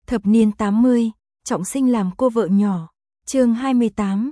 Thập niên 80, trọng sinh làm cô vợ nhỏ. Chương 28,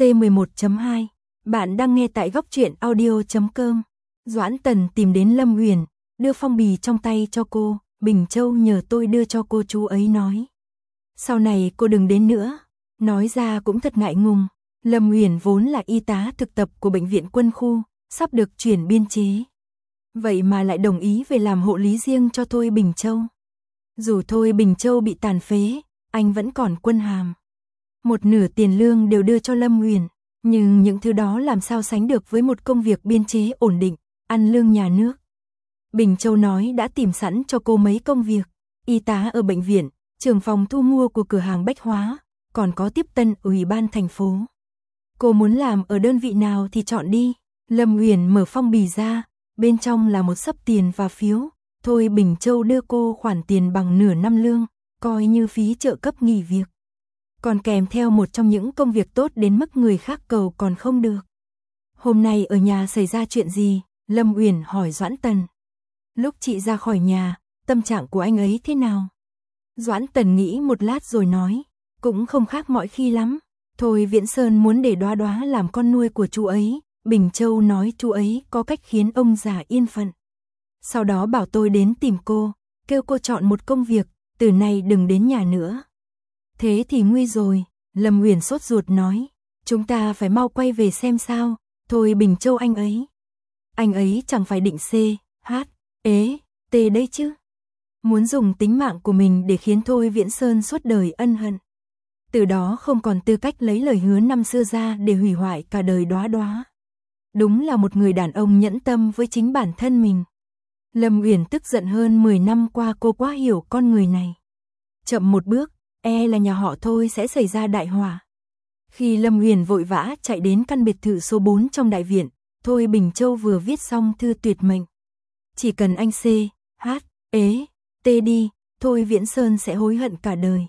C11.2. Bạn đang nghe tại góc truyện audio.com. Doãn Tần tìm đến Lâm Uyển, đưa phong bì trong tay cho cô. Bình Châu nhờ tôi đưa cho cô, chú ấy nói. Sau này cô đừng đến nữa. Nói ra cũng thật ngại ngùng. Lâm Uyển vốn là y tá thực tập của bệnh viện quân khu, sắp được chuyển biên chế. Vậy mà lại đồng ý về làm hộ lý riêng cho Thôi Bình Châu. Dù Thôi Bình Châu bị tàn phế, anh vẫn còn quân hàm. Một nửa tiền lương đều đưa cho Lâm Uyển, nhưng những thứ đó làm sao sánh được với một công việc biên chế ổn định, ăn lương nhà nước. Bình Châu nói đã tìm sẵn cho cô mấy công việc, y tá ở bệnh viện, trưởng phòng thu mua của cửa hàng bách hóa, còn có tiếp tân ủy ban thành phố. Cô muốn làm ở đơn vị nào thì chọn đi. Lâm Uyển mở phong bì ra, bên trong là một xấp tiền và phiếu. Thôi Bình Châu đưa cô khoản tiền bằng nửa năm lương, coi như phí trợ cấp nghỉ việc. Còn kèm theo một trong những công việc tốt đến mức người khác cầu còn không được. Hôm nay ở nhà xảy ra chuyện gì? Lâm Uyển hỏi Doãn Tần. Lúc chị ra khỏi nhà, tâm trạng của anh ấy thế nào? Doãn Tần nghĩ một lát rồi nói, cũng không khác mọi khi lắm. Thôi Viễn Sơn muốn để Đoá Đoá làm con nuôi của chú ấy. Bình Châu nói chú ấy có cách khiến ông già yên phận. Sau đó bảo tôi đến tìm cô, kêu cô chọn một công việc, từ nay đừng đến nhà nữa. Thế thì nguy rồi, Lâm Uyển sốt ruột nói, chúng ta phải mau quay về xem sao. Thôi Bình Châu anh ấy chẳng phải định C, H, ế, T đấy chứ. Muốn dùng tính mạng của mình để khiến Thôi Viễn Sơn suốt đời ân hận. Từ đó không còn tư cách lấy lời hứa năm xưa ra để hủy hoại cả đời Đoá Đoá. Đúng là một người đàn ông nhẫn tâm với chính bản thân mình. Lâm Uyển tức giận, hơn 10 năm qua cô quá hiểu con người này. Chậm một bước, e là nhà họ Thôi sẽ xảy ra đại họa. Khi Lâm Uyển vội vã chạy đến căn biệt thự số 4 trong đại viện, Thôi Bình Châu vừa viết xong thư tuyệt mệnh. Chỉ cần anh C, H, ế, T đi, Thôi Viễn Sơn sẽ hối hận cả đời.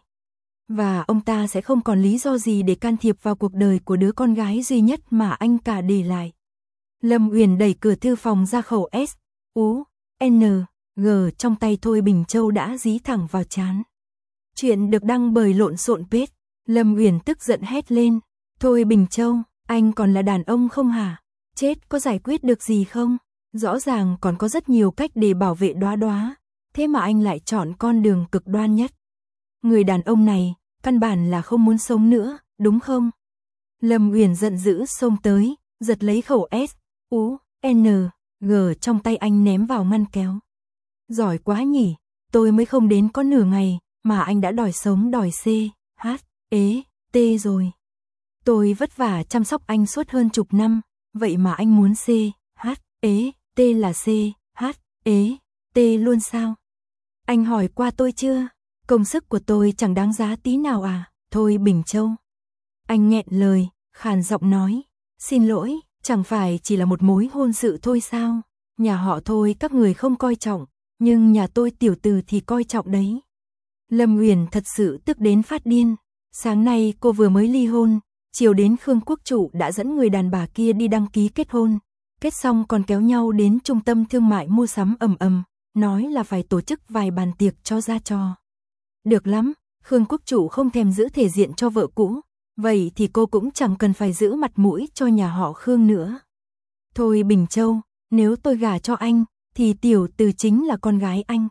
Và ông ta sẽ không còn lý do gì để can thiệp vào cuộc đời của đứa con gái duy nhất mà anh cả để lại. Lâm Uyển đẩy cửa thư phòng ra, khẩu S, U, N, G trong tay Thôi Bình Châu đã dí thẳng vào trán. Chuyện được đăng bởi Lộn Xộn Page. Lâm Uyển tức giận hét lên, Thôi Bình Châu, anh còn là đàn ông không hả? Chết có giải quyết được gì không? Rõ ràng còn có rất nhiều cách để bảo vệ Đoá Đoá, thế mà anh lại chọn con đường cực đoan nhất. Người đàn ông này, căn bản là không muốn sống nữa, đúng không? Lâm Uyển giận dữ xông tới, giật lấy khẩu S, U, N, G trong tay anh ném vào ngăn kéo. Giỏi quá nhỉ, tôi mới không đến có nửa ngày, mà anh đã đòi sống đòi C, H, ế, T rồi. Tôi vất vả chăm sóc anh suốt hơn chục năm, vậy mà anh muốn C, H, ế, T là C, H, ế, T luôn sao? Anh hỏi qua tôi chưa? Công sức của tôi chẳng đáng giá tí nào à? Thôi Bình Châu. Anh nghẹn lời, khàn giọng nói, xin lỗi, chẳng phải chỉ là một mối hôn sự thôi sao? Nhà họ Thôi các người không coi trọng, nhưng nhà tôi tiểu từ thì coi trọng đấy. Lâm Uyển thật sự tức đến phát điên. Sáng nay cô vừa mới ly hôn, chiều đến Khương Quốc Trụ đã dẫn người đàn bà kia đi đăng ký kết hôn. Kết xong còn kéo nhau đến trung tâm thương mại mua sắm ầm ầm, nói là phải tổ chức vài bàn tiệc cho ra trò. Được lắm, Khương Quốc Trụ không thèm giữ thể diện cho vợ cũ, vậy thì cô cũng chẳng cần phải giữ mặt mũi cho nhà họ Khương nữa. Thôi Bình Châu, nếu tôi gả cho anh, thì tiểu từ chính là con gái anh.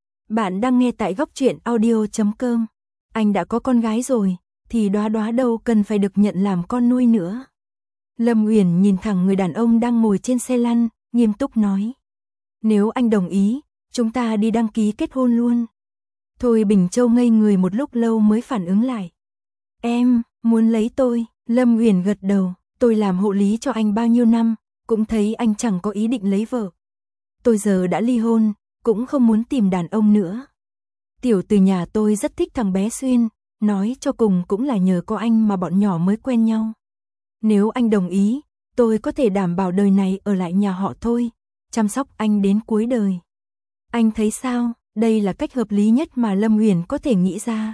Bạn đang nghe tại góc truyện audio.com. Anh đã có con gái rồi, thì Đoá Đoá đâu cần phải được nhận làm con nuôi nữa. Lâm Uyển nhìn thẳng người đàn ông đang ngồi trên xe lăn, nghiêm túc nói. Nếu anh đồng ý, chúng ta đi đăng ký kết hôn luôn. Thôi Bình Châu ngây người một lúc lâu mới phản ứng lại. Em, muốn lấy tôi? Lâm Uyển gật đầu, tôi làm hộ lý cho anh bao nhiêu năm, cũng thấy anh chẳng có ý định lấy vợ. Tôi giờ đã ly hôn, cũng không muốn tìm đàn ông nữa. Tiểu từ nhà tôi rất thích thằng bé Xuyên, nói cho cùng cũng là nhờ có anh mà bọn nhỏ mới quen nhau. Nếu anh đồng ý, tôi có thể đảm bảo đời này ở lại nhà họ Thôi, chăm sóc anh đến cuối đời. Anh thấy sao? Đây là cách hợp lý nhất mà Lâm Uyển có thể nghĩ ra.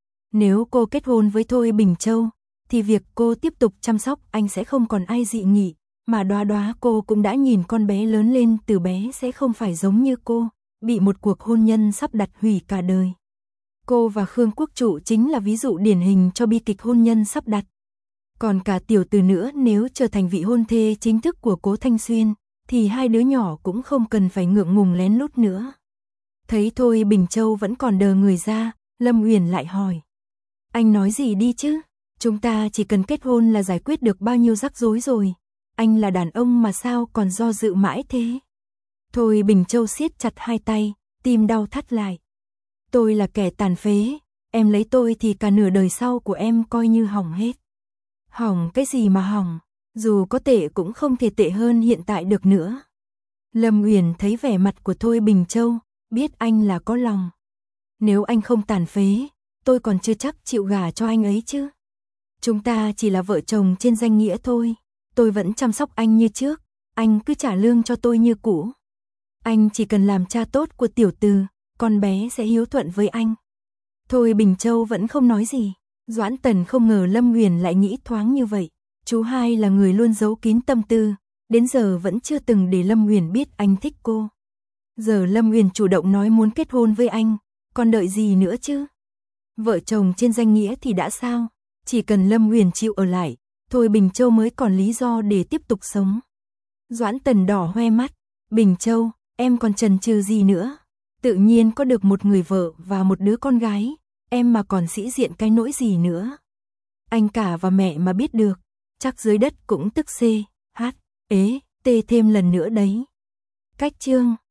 Nếu cô kết hôn với Thôi Bình Châu, thì việc cô tiếp tục chăm sóc anh sẽ không còn ai dị nghị, mà Đoá Đoá cô cũng đã nhìn con bé lớn lên, từ bé sẽ không phải giống như cô, bị một cuộc hôn nhân sắp đặt hủy cả đời. Cô và Khương Quốc Trụ chính là ví dụ điển hình cho bi kịch hôn nhân sắp đặt. Còn cả Tiểu Từ nữa, nếu trở thành vị hôn thê chính thức của Cố Thanh Xuyên, thì hai đứa nhỏ cũng không cần phải ngượng ngùng lén lút nữa. Thấy Thôi Bình Châu vẫn còn đờ người ra, Lâm Uyển lại hỏi. Anh nói gì đi chứ? Chúng ta chỉ cần kết hôn là giải quyết được bao nhiêu rắc rối rồi. Anh là đàn ông mà sao còn do dự mãi thế? Thôi Bình Châu siết chặt hai tay, tim đau thắt lại. Tôi là kẻ tàn phế, em lấy tôi thì cả nửa đời sau của em coi như hỏng hết. Hỏng cái gì mà hỏng, dù có tệ cũng không thể tệ hơn hiện tại được nữa. Lâm Uyển thấy vẻ mặt của Thôi Bình Châu, biết anh là có lòng. Nếu anh không tàn phế, tôi còn chưa chắc chịu gả cho anh ấy chứ. Chúng ta chỉ là vợ chồng trên danh nghĩa thôi, tôi vẫn chăm sóc anh như trước, anh cứ trả lương cho tôi như cũ. Anh chỉ cần làm cha tốt của Tiểu Từ, con bé sẽ hiếu thuận với anh. Thôi Bình Châu vẫn không nói gì. Doãn Tần không ngờ Lâm Uyển lại nghĩ thoáng như vậy. Chú hai là người luôn giấu kín tâm tư, đến giờ vẫn chưa từng để Lâm Uyển biết anh thích cô. Giờ Lâm Uyển chủ động nói muốn kết hôn với anh, còn đợi gì nữa chứ? Vợ chồng trên danh nghĩa thì đã sao? Chỉ cần Lâm Uyển chịu ở lại, Thôi Bình Châu mới còn lý do để tiếp tục sống. Doãn Tần đỏ hoe mắt. Bình Châu, em còn chần chừ gì nữa? Tự nhiên có được một người vợ và một đứa con gái, em mà còn sĩ diện cái nỗi gì nữa? Anh cả và mẹ mà biết được, chắc dưới đất cũng tức C, H, ế, T thêm lần nữa đấy. Cách chương